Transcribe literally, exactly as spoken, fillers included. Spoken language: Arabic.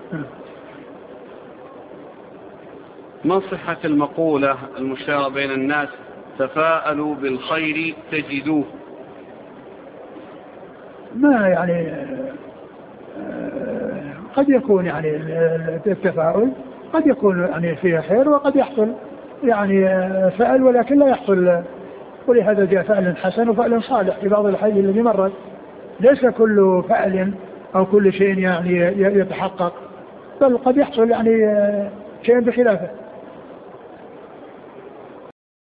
ما صحة المقولة المشتهرة بين الناس تفاءلوا بالخير تجدوه؟ ما يعني قد يكون يعني التفاؤل قد يكون يعني فيه خير وقد يحصل يعني فأل ولكن لا يحصل، ولهذا جاء فأل حسن وفأل صالح في بعض الحي الذي مرت. ليس كل فأل أو كل شيء يعني يتحقق، بل قد يحصل يعني شيء بخلافه.